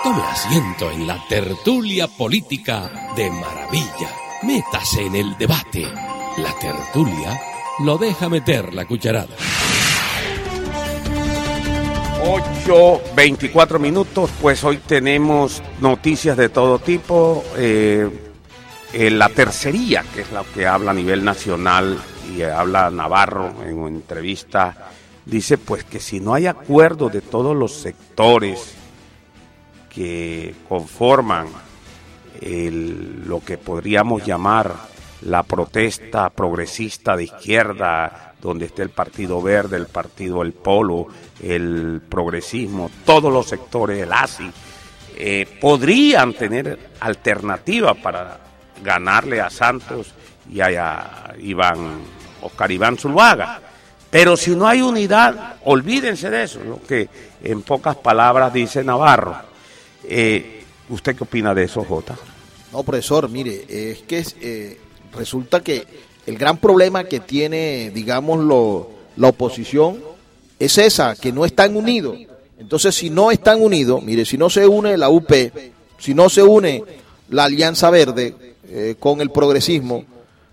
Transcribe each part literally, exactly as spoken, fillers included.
Tome asiento en la tertulia política de maravilla. Métase en el debate. La tertulia lo deja meter la cucharada. ocho veinticuatro minutos, pues hoy tenemos noticias de todo tipo. Eh, eh, la tercería, que es la que habla a nivel nacional y habla Navarro en una entrevista, dice pues que si no hay acuerdo de todos los sectores que conforman el, lo que podríamos llamar la protesta progresista de izquierda, donde está el Partido Verde, el Partido El Polo, el progresismo, todos los sectores, el A S I, eh, podrían tener alternativa para ganarle a Santos y a, a Iván, Oscar Iván Zuluaga. Pero si no hay unidad, olvídense de eso, lo que en pocas palabras dice Navarro. Eh, ¿Usted qué opina de eso, Jota? No, profesor, mire, es que eh, resulta que el gran problema que tiene, digámoslo, la oposición es esa, que no están unidos. Entonces, si no están unidos, mire, si no se une la U P, si no se une la Alianza Verde eh, con el progresismo,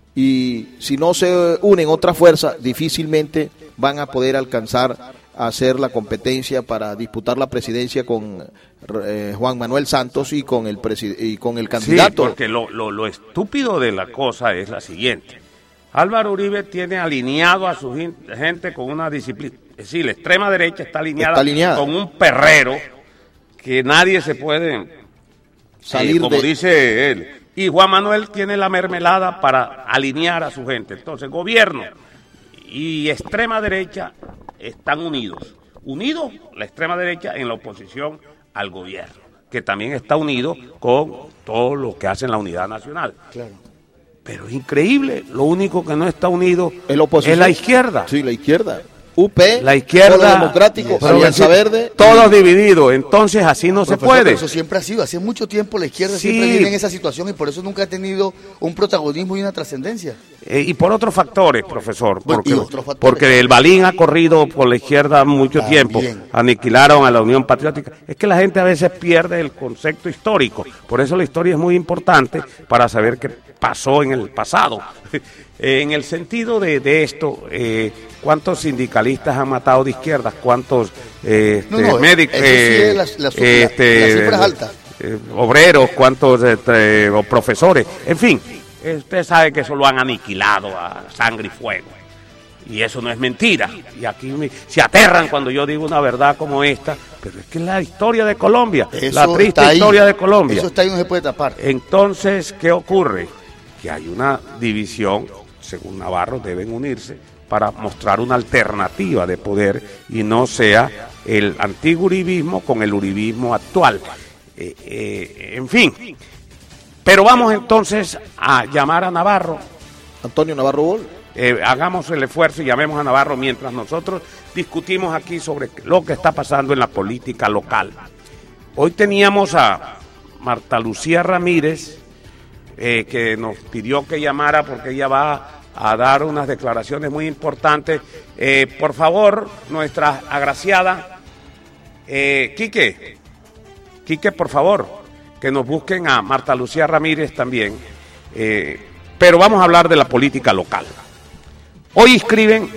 y si no se unen otras fuerzas, difícilmente van a poder alcanzar a hacer la competencia para disputar la presidencia con eh, Juan Manuel Santos y con el presid- y con el candidato. Sí, porque lo, lo, lo estúpido de la cosa es la siguiente. Álvaro Uribe tiene alineado a su gente con una disciplina. Es decir, la extrema derecha está alineada, está alineada. con un perrero que nadie se puede salir, eh, como de... dice él. Y Juan Manuel tiene la mermelada para alinear a su gente. Entonces, gobierno y extrema derecha están unidos. Unidos la extrema derecha en la oposición al gobierno, que también está unido con todo lo que hace en la unidad nacional. Claro. Pero es increíble, lo único que no está unido ¿El es la izquierda. Sí, la izquierda. U P, la izquierda, Polo Democrático, Alianza Verde. Todos divididos, entonces así no se puede. Eso siempre ha sido, hace mucho tiempo la izquierda sí. siempre vive en esa situación y por eso nunca ha tenido un protagonismo y una trascendencia. Eh, y por otros factores, profesor, bueno, porque, otros factores. porque el Balín ha corrido por la izquierda mucho También. tiempo, aniquilaron a la Unión Patriótica. Es que la gente a veces pierde el concepto histórico, por eso la historia es muy importante para saber qué pasó en el pasado. En el sentido de, de esto, eh, ¿cuántos sindicalistas han matado de izquierdas? ¿Cuántos eh, no, no, médicos? Eso sí es la, la, la, este, la cifra es alta. Eh, obreros, cuántos eh, o profesores, en fin, usted sabe que eso lo han aniquilado a sangre y fuego. Y eso no es mentira. Y aquí me, se aterran cuando yo digo una verdad como esta, pero es que es la historia de Colombia, eso la triste historia de Colombia. Eso está ahí, no se puede tapar. Entonces, ¿qué ocurre? Que hay una división, según Navarro, deben unirse para mostrar una alternativa de poder y no sea el antiguo uribismo con el uribismo actual. Eh, eh, en fin, pero vamos entonces a llamar a Navarro. Antonio Navarro Bol. Eh, hagamos el esfuerzo y llamemos a Navarro mientras nosotros discutimos aquí sobre lo que está pasando en la política local. Hoy teníamos a Marta Lucía Ramírez, eh, que nos pidió que llamara porque ella va a dar unas declaraciones muy importantes. Eh, por favor, nuestra agraciada, eh, Quique, Quique, por favor, que nos busquen a Marta Lucía Ramírez también. Eh, pero vamos a hablar de la política local. Hoy inscriben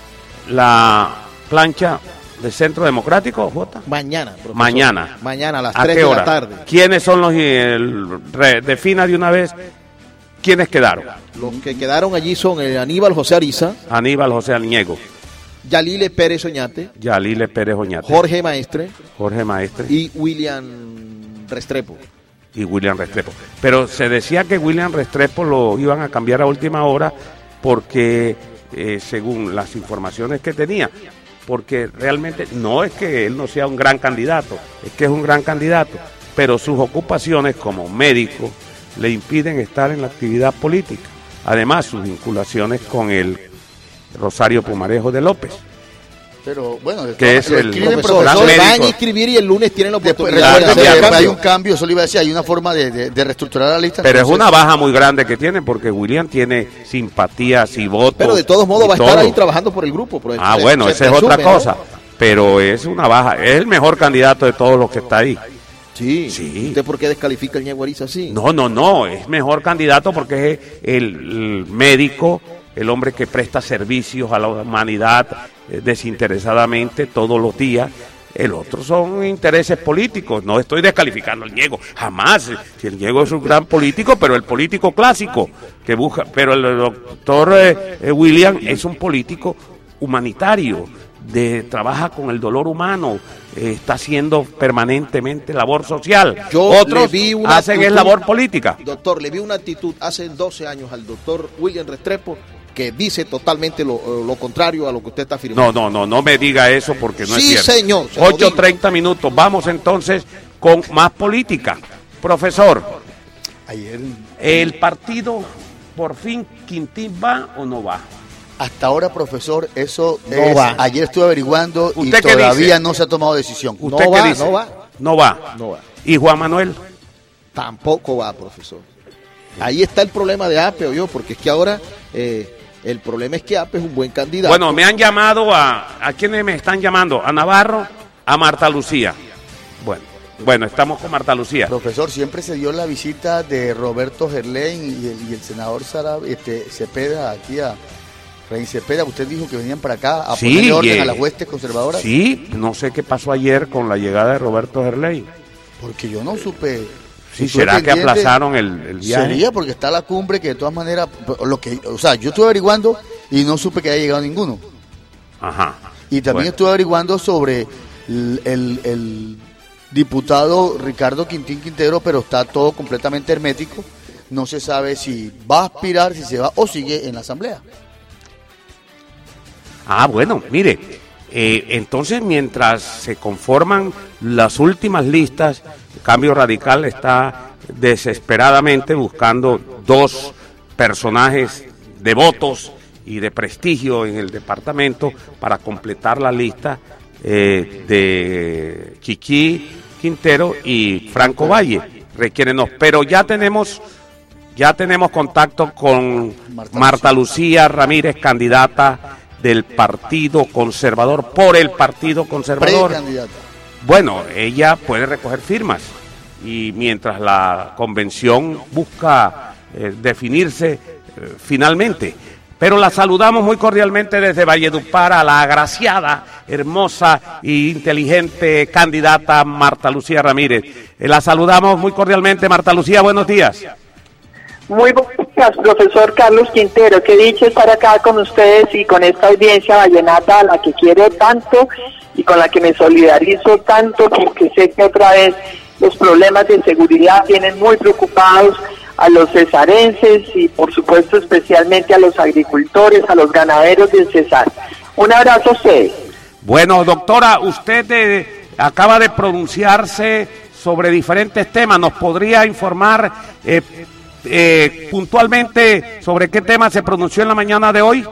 la plancha del Centro Democrático, Jota. Mañana, profesor. Mañana. Mañana a las ¿A tres qué de hora? la tarde. ¿Quiénes son los, el, re, defina de una vez, quiénes quedaron? Los que quedaron allí son el Aníbal José Ariza, Aníbal José Alniego, Yalile Pérez Oñate, Yalile Pérez Oñate, Jorge Maestre, Jorge Maestre y William Restrepo. Y William Restrepo. Pero se decía que William Restrepo lo iban a cambiar a última hora porque, eh, según las informaciones que tenía, porque realmente no es que él no sea un gran candidato, es que es un gran candidato, pero sus ocupaciones como médico le impiden estar en la actividad política. Además, sus vinculaciones con el Rosario Pumarejo de López. Pero bueno, que es el profesor, van a inscribir y el lunes tienen la oportunidad de hacer el hay un cambio, eso le iba a decir, hay una forma de, de, de reestructurar la lista. Pero entonces, es una baja muy grande que tiene, porque William tiene simpatías y votos. Pero de todos modos va a estar ahí trabajando por el grupo. Por el, ah, se, bueno, se esa es presume, otra cosa. ¿no? Pero es una baja, es el mejor candidato de todos los que está ahí. Sí. Sí. ¿Usted por qué descalifica al Ñego Ariza así? No, no, no, es mejor candidato porque es el, el médico, el hombre que presta servicios a la humanidad eh, desinteresadamente todos los días. El otro son intereses políticos. No estoy descalificando al Ñego, jamás. Si el Ñego es un gran político, pero el político clásico que busca, pero el doctor eh, eh, William es un político humanitario, de trabaja con el dolor humano, eh, está haciendo permanentemente labor social. Yo Otros le vi una hacen actitud, es labor política. Doctor, le vi una actitud hace doce años al doctor William Restrepo que dice totalmente lo, lo contrario a lo que usted está afirmando. No, no, no, no me diga eso porque no Sí, es cierto. señor, se lo ocho digo. treinta minutos, vamos entonces con más política. Profesor, Ayer, ¿el partido por fin Quintín va o no va? hasta ahora, profesor, eso No es, va. ayer estuve averiguando y ¿Usted qué todavía dice? no se ha tomado decisión. No ¿Usted va, qué dice? no va. No va. No va. ¿Y Juan Manuel? Tampoco va, profesor. Ahí está el problema de A P E, yo, porque es que ahora eh, el problema es que A P E es un buen candidato. Bueno, me han llamado a... ¿A quiénes me están llamando? A Navarro, a Marta Lucía. Bueno, bueno, estamos con Marta Lucía. Profesor, siempre se dio la visita de Roberto Gerlain y el, y el senador Sara, este, Cepeda aquí a Rey Cepeda. Usted dijo que venían para acá a Sí, ponerle orden eh, a las huestes conservadoras. Sí, no sé qué pasó ayer con la llegada de Roberto Gerlain. Porque yo no supe. Sí, estuve ¿será que pendiente. aplazaron el, el viaje? Sería porque está la cumbre que de todas maneras, lo que, o sea, yo estuve averiguando y no supe que haya llegado ninguno. Ajá. Y también Bueno. estuve averiguando sobre el, el- el diputado Ricardo Quintín Quintero, pero está todo completamente hermético. No se sabe si va a aspirar, si se va o sigue en la asamblea. Ah, bueno, mire, eh, entonces mientras se conforman las últimas listas, Cambio Radical está desesperadamente buscando dos personajes de votos y de prestigio en el departamento para completar la lista eh, de Chiqui Quintero y Franco Valle. Requiérenos, pero ya tenemos ya tenemos contacto con Marta Marta Lucía Ramírez, candidata del Partido Conservador, por el Partido Conservador. Precandidata. Bueno, ella puede recoger firmas y mientras la convención busca eh, definirse eh, finalmente. Pero la saludamos muy cordialmente desde Valledupar a la agraciada, hermosa e inteligente candidata Marta Lucía Ramírez. Eh, la saludamos muy cordialmente, Marta Lucía, buenos días. Muy buenos días, profesor Carlos Quintero. Qué dicho estar acá con ustedes y con esta audiencia vallenata a la que quiero tanto y con la que me solidarizo tanto, porque sé que otra vez los problemas de seguridad tienen muy preocupados a los cesarenses y por supuesto especialmente a los agricultores, a los ganaderos del Cesar. Un abrazo a ustedes. Bueno, doctora, usted eh, acaba de pronunciarse sobre diferentes temas. ¿Nos podría informar eh, eh, puntualmente sobre qué tema se pronunció en la mañana de hoy?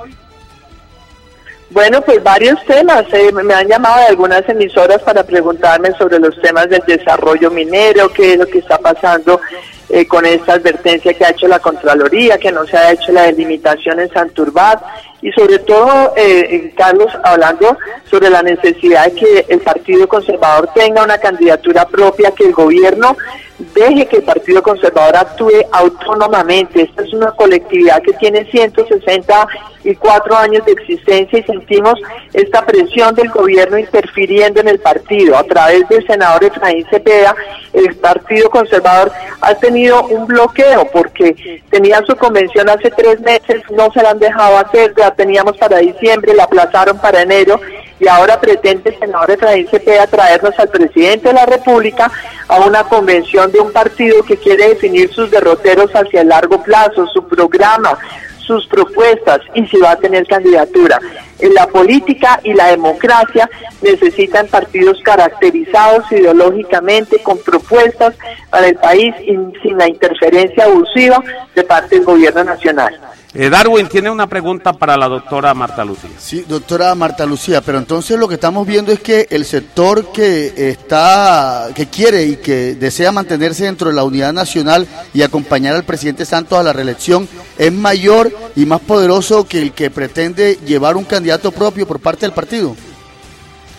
Bueno, pues varios temas. Eh, me han llamado de algunas emisoras para preguntarme sobre los temas del desarrollo minero, qué es lo que está pasando eh, con esta advertencia que ha hecho la Contraloría, que no se ha hecho la delimitación en Santurbat, y sobre todo, eh, Carlos, hablando sobre la necesidad de que el Partido Conservador tenga una candidatura propia, que el gobierno deje que el Partido Conservador actúe autónomamente. Esta es una colectividad que tiene ciento sesenta y cuatro años de existencia y sentimos esta presión del gobierno interfiriendo en el partido. A través del senador Efraín Cepeda, el Partido Conservador ha tenido un bloqueo porque tenía su convención hace tres meses, no se la han dejado hacer, la teníamos para diciembre, la aplazaron para enero y ahora pretende el senador Efraín Cepeda traernos al presidente de la República a una convención de un partido que quiere definir sus derroteros hacia el largo plazo, su programa, sus propuestas y si va a tener candidatura. En la política y la democracia necesitan partidos caracterizados ideológicamente con propuestas para el país y sin la interferencia abusiva de parte del gobierno nacional. Eh, Darwin tiene una pregunta para la doctora Marta Lucía. Sí, doctora Marta Lucía, pero entonces lo que estamos viendo es que el sector que está, que quiere y que desea mantenerse dentro de la unidad nacional y acompañar al presidente Santos a la reelección es mayor y más poderoso que el que pretende llevar un candidato propio por parte del partido.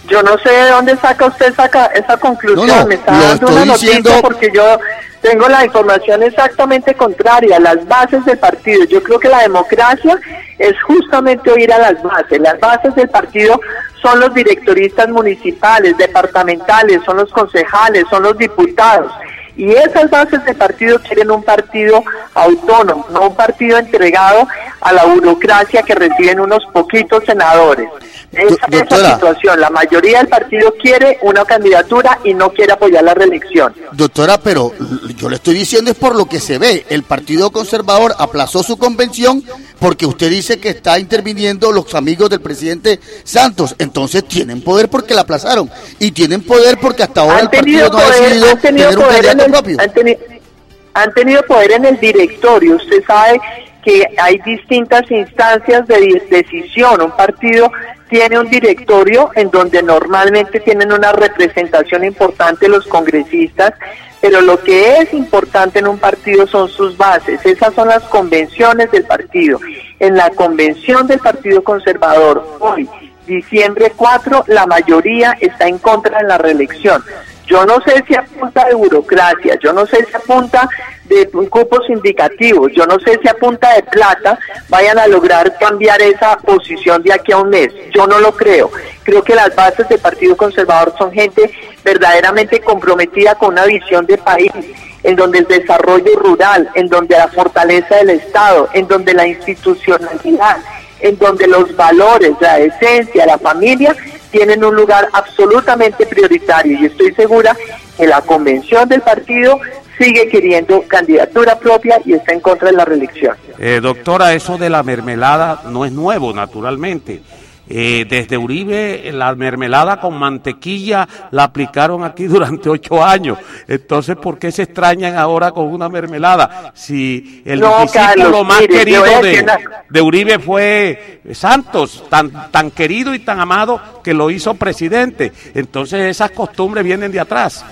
Yo no sé de dónde saca usted esa, esa conclusión, no, no, me está dando una noticia diciendo... porque yo tengo la información exactamente contraria, las bases del partido. Yo creo que la democracia es justamente oír a las bases. Las bases del partido son los directoristas municipales, departamentales, son los concejales, son los diputados. Y esas bases del partido quieren un partido autónomo, no un partido entregado a la burocracia que reciben unos poquitos senadores. Esa es la situación. La mayoría del partido quiere una candidatura y no quiere apoyar la reelección. Doctora, pero yo le estoy diciendo es por lo que se ve. El Partido Conservador aplazó su convención porque usted dice que está interviniendo los amigos del presidente Santos. Entonces tienen poder porque la aplazaron. Y tienen poder porque hasta ahora el partido no ha decidido tener un candidato propio. Han, teni han tenido poder en el directorio. Usted sabe que hay distintas instancias de decisión. Un partido tiene un directorio en donde normalmente tienen una representación importante los congresistas, pero lo que es importante en un partido son sus bases. Esas son las convenciones del partido. En la convención del Partido Conservador, hoy, diciembre cuatro, la mayoría está en contra de la reelección. Yo no sé si apunta de burocracia, yo no sé si apunta de cupos indicativos, yo no sé si apunta de plata vayan a lograr cambiar esa posición de aquí a un mes. Yo no lo creo. Creo que las bases del Partido Conservador son gente verdaderamente comprometida con una visión de país, en donde el desarrollo rural, en donde la fortaleza del Estado, en donde la institucionalidad, en donde los valores, la esencia, la familia tienen un lugar absolutamente prioritario, y estoy segura que la convención del partido sigue queriendo candidatura propia y está en contra de la reelección. Eh, doctora, eso de la mermelada no es nuevo, naturalmente. Eh, desde Uribe, la mermelada con mantequilla la aplicaron aquí durante ocho años. Entonces, ¿por qué se extrañan ahora con una mermelada? Si el no, discípulo Carlos, más mire, querido de, una... de Uribe fue Santos, tan, tan querido y tan amado que lo hizo presidente. Entonces, esas costumbres vienen de atrás.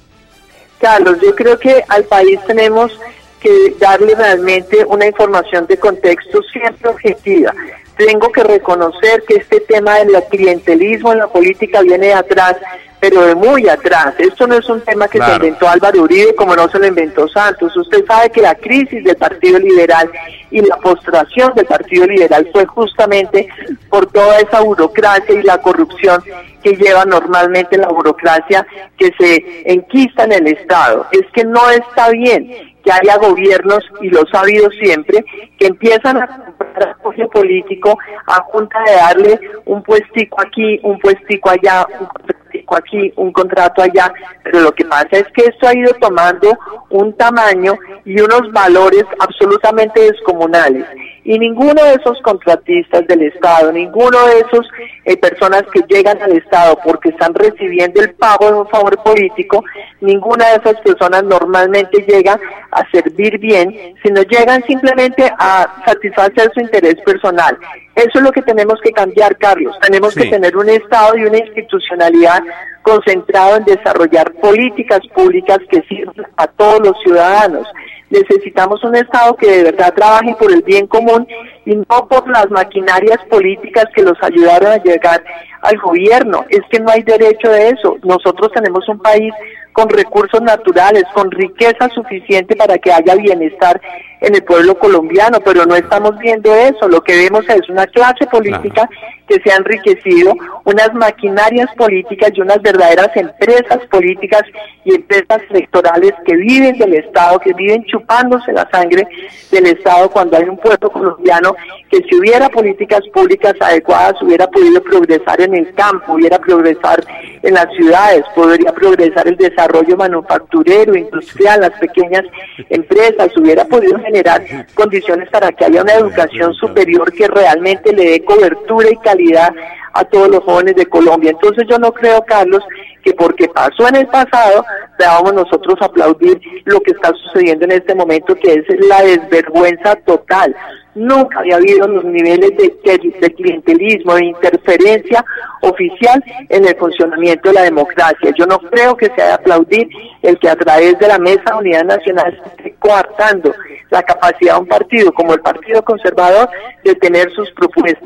Carlos, yo creo que al país tenemos que darle realmente una información de contexto siempre objetiva. Tengo que reconocer que este tema del clientelismo en la política viene de atrás, pero de muy atrás. Esto no es un tema que claro. se inventó Álvaro Uribe como no se lo inventó Santos. Usted sabe que la crisis del Partido Liberal y la postración del Partido Liberal fue justamente por toda esa burocracia y la corrupción que lleva normalmente la burocracia que se enquista en el Estado. Es que no está bien que haya gobiernos, y lo ha habido siempre, que empiezan a comprar apoyo político a punta de darle un puestico aquí, un puestico allá, un contratico aquí, un contrato allá, pero lo que pasa es que esto ha ido tomando un tamaño y unos valores absolutamente descomunales. Y ninguno de esos contratistas del Estado, ninguno de esos eh, personas que llegan al Estado porque están recibiendo el pago de un favor político, ninguna de esas personas normalmente llega a servir bien, sino llegan simplemente a satisfacer su interés personal. Eso es lo que tenemos que cambiar, Carlos. Tenemos sí. que tener un Estado y una institucionalidad concentrado en desarrollar políticas públicas que sirvan a todos los ciudadanos. Necesitamos un Estado que de verdad trabaje por el bien común y no por las maquinarias políticas que los ayudaron a llegar al gobierno. Es que no hay derecho de eso. Nosotros tenemos un país con recursos naturales, con riqueza suficiente para que haya bienestar en el pueblo colombiano, pero no estamos viendo eso. Lo que vemos es una clase política que se ha enriquecido, unas maquinarias políticas y unas verdaderas empresas políticas y empresas electorales que viven del Estado, que viven chupándose la sangre del Estado, cuando hay un pueblo colombiano que, si hubiera políticas públicas adecuadas, hubiera podido progresar en el campo, hubiera progresar en las ciudades, podría progresar el desarrollo manufacturero, industrial, las pequeñas empresas, hubiera podido generar condiciones para que haya una educación superior que realmente le dé cobertura y calidad a todos los jóvenes de Colombia. Entonces yo no creo, Carlos, que porque pasó en el pasado, debamos nosotros aplaudir lo que está sucediendo en este momento, que es la desvergüenza total. Nunca había habido los niveles de, de, de clientelismo, de interferencia oficial en el funcionamiento de la democracia. Yo no creo que sea de aplaudir el que a través de la Mesa de Unidad Nacional se esté coartando la capacidad de un partido como el Partido Conservador de tener sus propuestas.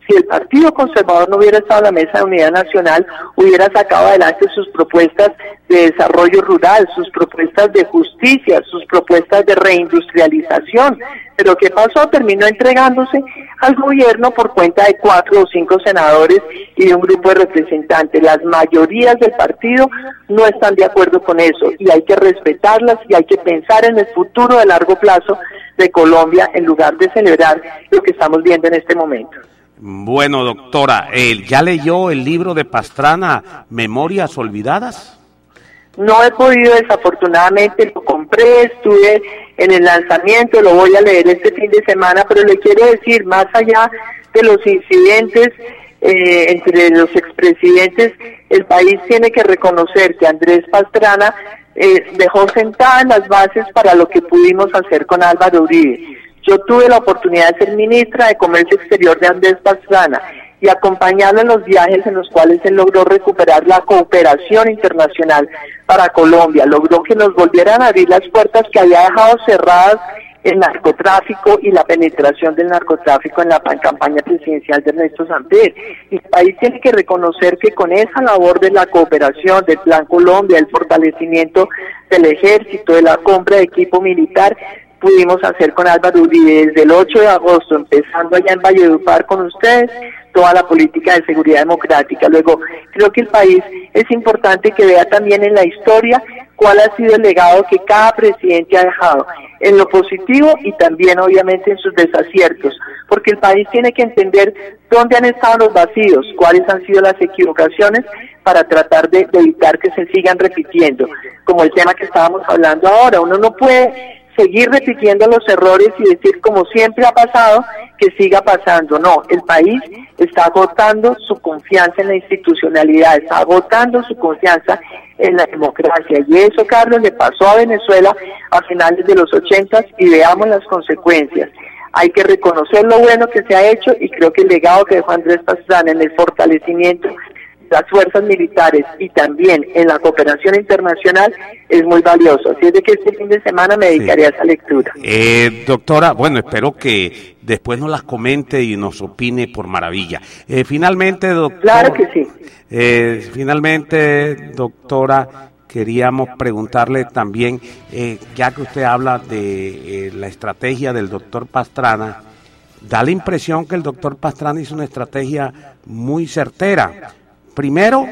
Si el Partido Conservador no hubiera estado en la Mesa de Unidad Nacional, hubiera sacado adelante sus propuestas de desarrollo rural, sus propuestas de justicia, sus propuestas de reindustrialización. Pero ¿qué pasó? Terminó entregándose al gobierno por cuenta de cuatro o cinco senadores y de un grupo de representantes. Las mayorías del partido no están de acuerdo con eso y hay que respetarlas y hay que pensar en el futuro de largo plazo de Colombia en lugar de celebrar lo que estamos viendo en este momento. Bueno, doctora, eh, ¿ya leyó el libro de Pastrana, Memorias Olvidadas? No he podido, desafortunadamente, lo compré, estuve en el lanzamiento, lo voy a leer este fin de semana, pero le quiero decir, más allá de los incidentes eh, entre los expresidentes, el país tiene que reconocer que Andrés Pastrana eh, dejó sentadas las bases para lo que pudimos hacer con Álvaro Uribe. Yo tuve la oportunidad de ser ministra de Comercio Exterior de Andrés Pastrana y acompañarlo en los viajes en los cuales él logró recuperar la cooperación internacional para Colombia, logró que nos volvieran a abrir las puertas que había dejado cerradas el narcotráfico y la penetración del narcotráfico en la campaña presidencial de Ernesto Samper. Y el país tiene que reconocer que con esa labor de la cooperación, del Plan Colombia, el fortalecimiento del ejército, de la compra de equipo militar, pudimos hacer con Álvaro Uribe desde el ocho de agosto, empezando allá en Valledupar con ustedes, toda la política de seguridad democrática. Luego, creo que el país es importante que vea también en la historia cuál ha sido el legado que cada presidente ha dejado, en lo positivo y también obviamente en sus desaciertos, porque el país tiene que entender dónde han estado los vacíos, cuáles han sido las equivocaciones para tratar de, de evitar que se sigan repitiendo, como el tema que estábamos hablando ahora. Uno no puede seguir repitiendo los errores y decir como siempre ha pasado, que siga pasando. No, el país está agotando su confianza en la institucionalidad, está agotando su confianza en la democracia, y eso, Carlos, le pasó a Venezuela a finales de los ochentas y veamos las consecuencias. Hay que reconocer lo bueno que se ha hecho y creo que el legado que dejó Andrés Pastrana en el fortalecimiento las fuerzas militares y también en la cooperación internacional es muy valioso. Así es de que este fin de semana me dedicaré sí. a esa lectura. Eh, doctora, bueno, espero que después nos las comente y nos opine por maravilla. Eh, finalmente, doctora. Claro que sí. Eh, finalmente, doctora, queríamos preguntarle también, eh, ya que usted habla de eh, la estrategia del doctor Pastrana, da la impresión que el doctor Pastrana hizo una estrategia muy certera. Primero,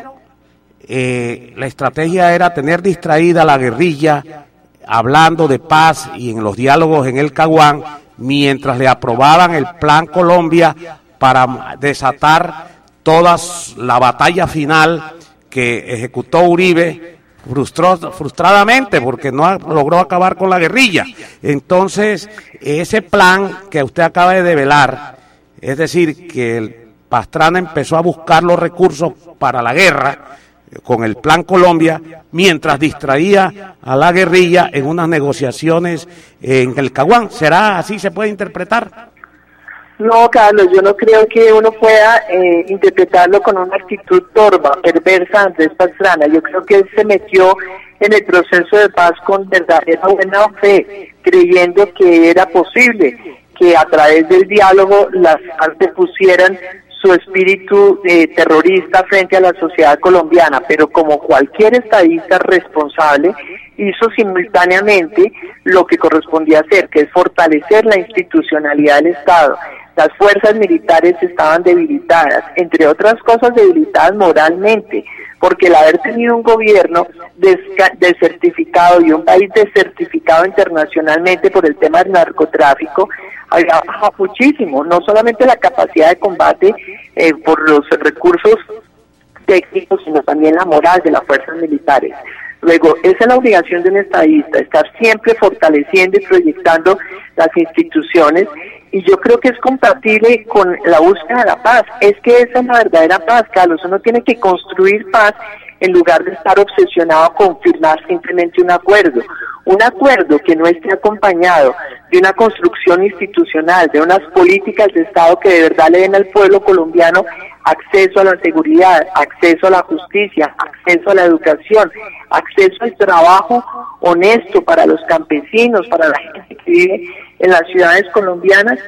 eh, la estrategia era tener distraída a la guerrilla, hablando de paz y en los diálogos en el Caguán, mientras le aprobaban el Plan Colombia para desatar toda la batalla final que ejecutó Uribe frustró, frustradamente porque no logró acabar con la guerrilla. Entonces, ese plan que usted acaba de develar, es decir, que el Pastrana empezó a buscar los recursos para la guerra con el Plan Colombia, mientras distraía a la guerrilla en unas negociaciones en el Caguán. ¿Será así? ¿Se puede interpretar? No, Carlos, yo no creo que uno pueda eh, interpretarlo con una actitud torva, perversa, Andrés Pastrana. Yo creo que él se metió en el proceso de paz con verdadera buena fe, creyendo que era posible que a través del diálogo las antepusieran su espíritu eh, terrorista frente a la sociedad colombiana, pero como cualquier estadista responsable, hizo simultáneamente lo que correspondía hacer, que es fortalecer la institucionalidad del Estado. Las fuerzas militares estaban debilitadas, entre otras cosas debilitadas moralmente, porque el haber tenido un gobierno desertificado y un país desertificado internacionalmente por el tema del narcotráfico, había bajado muchísimo, no solamente la capacidad de combate eh, por los recursos técnicos, sino también la moral de las fuerzas militares. Luego, esa es la obligación de un estadista, estar siempre fortaleciendo y proyectando las instituciones, y yo creo que es compatible con la búsqueda de la paz. Es que esa es la verdadera paz, Carlos. Uno tiene que construir paz en lugar de estar obsesionado con firmar simplemente un acuerdo. Un acuerdo que no esté acompañado de una construcción institucional, de unas políticas de Estado que de verdad le den al pueblo colombiano acceso a la seguridad, acceso a la justicia, acceso a la educación, acceso al trabajo honesto para los campesinos, para la gente que vive en las ciudades colombianas.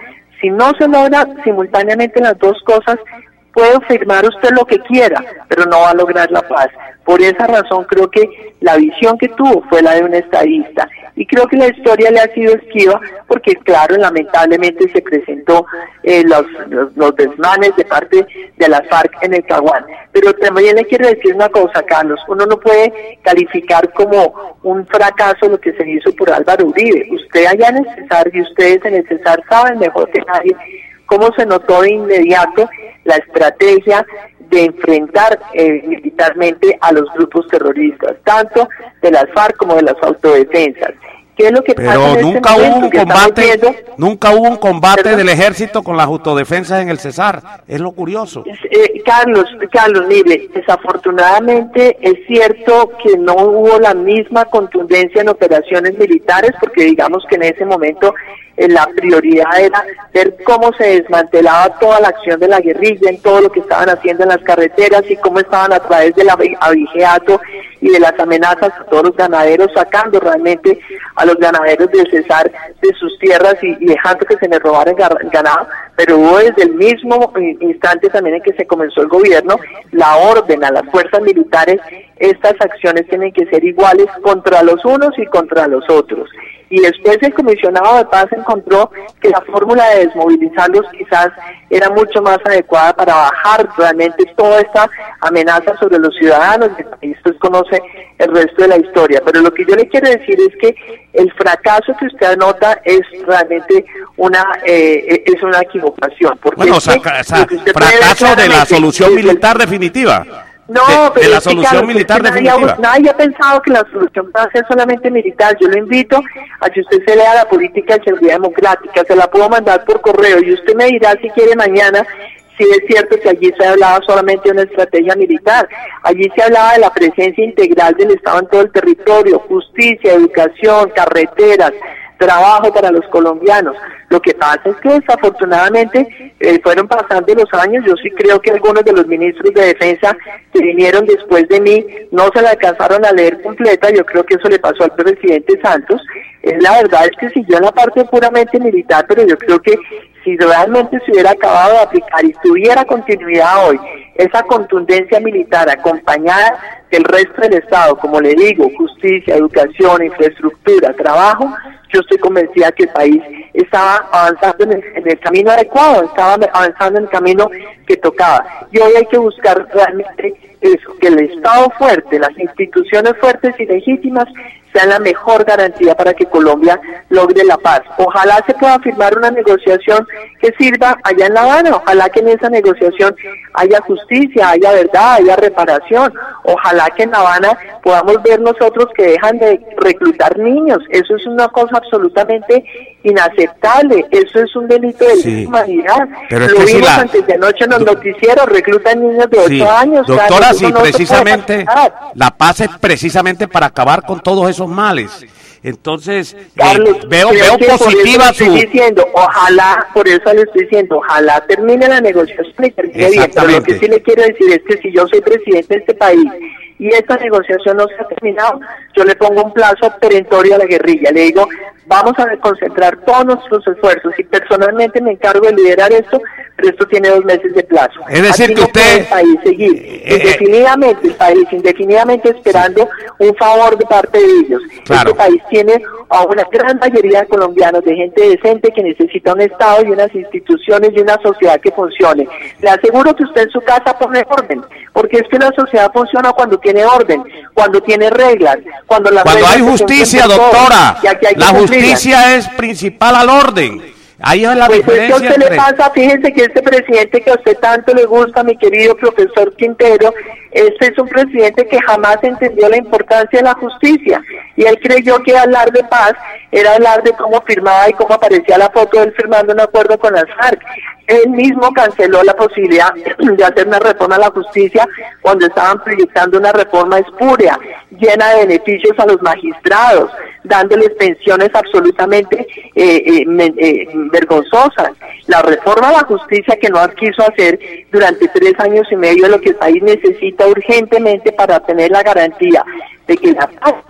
Si no se logra simultáneamente las dos cosas, puede firmar usted lo que quiera, pero no va a lograr la paz. Por esa razón creo que la visión que tuvo fue la de un estadista. Y creo que la historia le ha sido esquiva porque, claro, lamentablemente se presentó eh, los, los, los desmanes de parte de las FARC en el Caguán. Pero también le quiero decir una cosa, Carlos, uno no puede calificar como un fracaso lo que se hizo por Álvaro Uribe. Usted allá en el Cesar y ustedes en el Cesar saben mejor que nadie cómo se notó de inmediato la estrategia de enfrentar eh, militarmente a los grupos terroristas, tanto de las FARC como de las autodefensas. ¿Qué es lo que Pero pasa en nunca este hubo un momento? combate, viendo, nunca hubo un combate ¿Perdón? del ejército con las autodefensas en el Cesar, es lo curioso. Eh, Carlos, Carlos, mire, desafortunadamente es cierto que no hubo la misma contundencia en operaciones militares, porque digamos que en ese momento eh, la prioridad era ver cómo se desmantelaba toda la acción de la guerrilla, en todo lo que estaban haciendo en las carreteras y cómo estaban a través del abigeato y de las amenazas a todos los ganaderos, sacando realmente a los ganaderos del Cesar de sus tierras y, y dejando que se les robaran ganado, pero hubo desde el mismo instante también en que se comenzó el gobierno la orden a las fuerzas militares: estas acciones tienen que ser iguales contra los unos y contra los otros. Y después el comisionado de paz encontró que la fórmula de desmovilizarlos quizás era mucho más adecuada para bajar realmente toda esta amenaza sobre los ciudadanos. Y usted conoce el resto de la historia, pero lo que yo le quiero decir es que el fracaso que usted anota es realmente una eh, es una equivocación. Porque Bueno, es que, saca, o sea, lo que usted fracaso de la solución militar definitiva. No, de, pero de la es que, solución claro, militar nadie definitiva. Ha, nadie ha pensado que la solución va a ser solamente militar. Yo lo invito a que usted se lea la política de seguridad democrática, se la puedo mandar por correo y usted me dirá si quiere mañana si es cierto que allí se hablaba solamente de una estrategia militar. Allí se hablaba de la presencia integral del Estado en todo el territorio, justicia, educación, carreteras, trabajo para los colombianos. Lo que pasa es que desafortunadamente eh, fueron pasando los años. Yo sí creo que algunos de los ministros de defensa que vinieron después de mí no se la alcanzaron a leer completa. Yo creo que eso le pasó al presidente Santos. Eh, la verdad es que siguió en la parte puramente militar, pero yo creo que si realmente se hubiera acabado de aplicar y tuviera continuidad hoy esa contundencia militar acompañada del resto del Estado, como le digo, justicia, educación, infraestructura, trabajo, yo estoy convencida que el país estaba avanzando en el, en el camino adecuado, estaba avanzando en el camino que tocaba. Y hoy hay que buscar realmente eso, que el Estado fuerte, las instituciones fuertes y legítimas sean la mejor garantía para que Colombia logre la paz. Ojalá se pueda firmar una negociación que sirva allá en La Habana, ojalá que en esa negociación haya justicia, haya verdad, haya reparación, ojalá que en La Habana podamos ver nosotros que dejan de reclutar niños. Eso es una cosa absolutamente inaceptable, eso es un delito de sí, humanidad. Pero es Lo que vimos si la, antes de anoche en los do, noticieros, reclutan niños de ocho sí, años. Doctora, claro, sí, no precisamente la paz es precisamente para acabar con todos esos males. Entonces, Carlos, eh, veo, veo positiva por eso su... estoy diciendo, ojalá, por eso le estoy diciendo, ojalá termine la negociación y termine bien, pero lo que sí le quiero decir es que si yo soy presidente de este país y esta negociación no se ha terminado, yo le pongo un plazo perentorio a la guerrilla, le digo, vamos a concentrar todos nuestros esfuerzos y personalmente me encargo de liderar esto, pero esto tiene dos meses de plazo. Es decir, Aquí que no usted... puede el país seguir eh, indefinidamente, el país indefinidamente esperando sí. un favor de parte de ellos. Claro. Este país tiene a una gran mayoría de colombianos, de gente decente que necesita un Estado y unas instituciones y una sociedad que funcione. Le aseguro que usted en su casa pone orden, porque es que la sociedad funciona cuando tiene orden, cuando tiene reglas, cuando las Cuando reglas hay justicia, doctora, la justicia es principal al orden. Ahí es la pues diferencia. Es que a usted entre... le pasa, fíjense que este presidente que a usted tanto le gusta, mi querido profesor Quintero, este es un presidente que jamás entendió la importancia de la justicia y él creyó que hablar de paz era hablar de cómo firmaba y cómo aparecía la foto de él firmando un acuerdo con las FARC. Él mismo canceló la posibilidad de hacer una reforma a la justicia cuando estaban proyectando una reforma espúrea, llena de beneficios a los magistrados, dándoles pensiones absolutamente eh, eh, eh, vergonzosas. La reforma a la justicia que no quiso hacer durante tres años y medio es lo que el país necesita urgentemente para tener la garantía de que la paz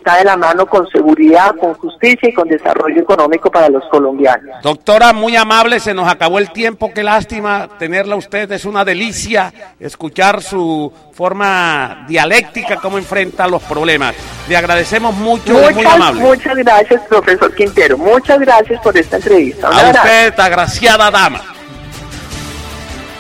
está de la mano con seguridad, con justicia y con desarrollo económico para los colombianos. Doctora, muy amable, se nos acabó el tiempo, qué lástima tenerla usted, es una delicia escuchar su forma dialéctica, cómo enfrenta los problemas. Le agradecemos mucho, muchas, es muy amable. Muchas gracias, profesor Quintero, muchas gracias por esta entrevista. A usted, agraciada dama.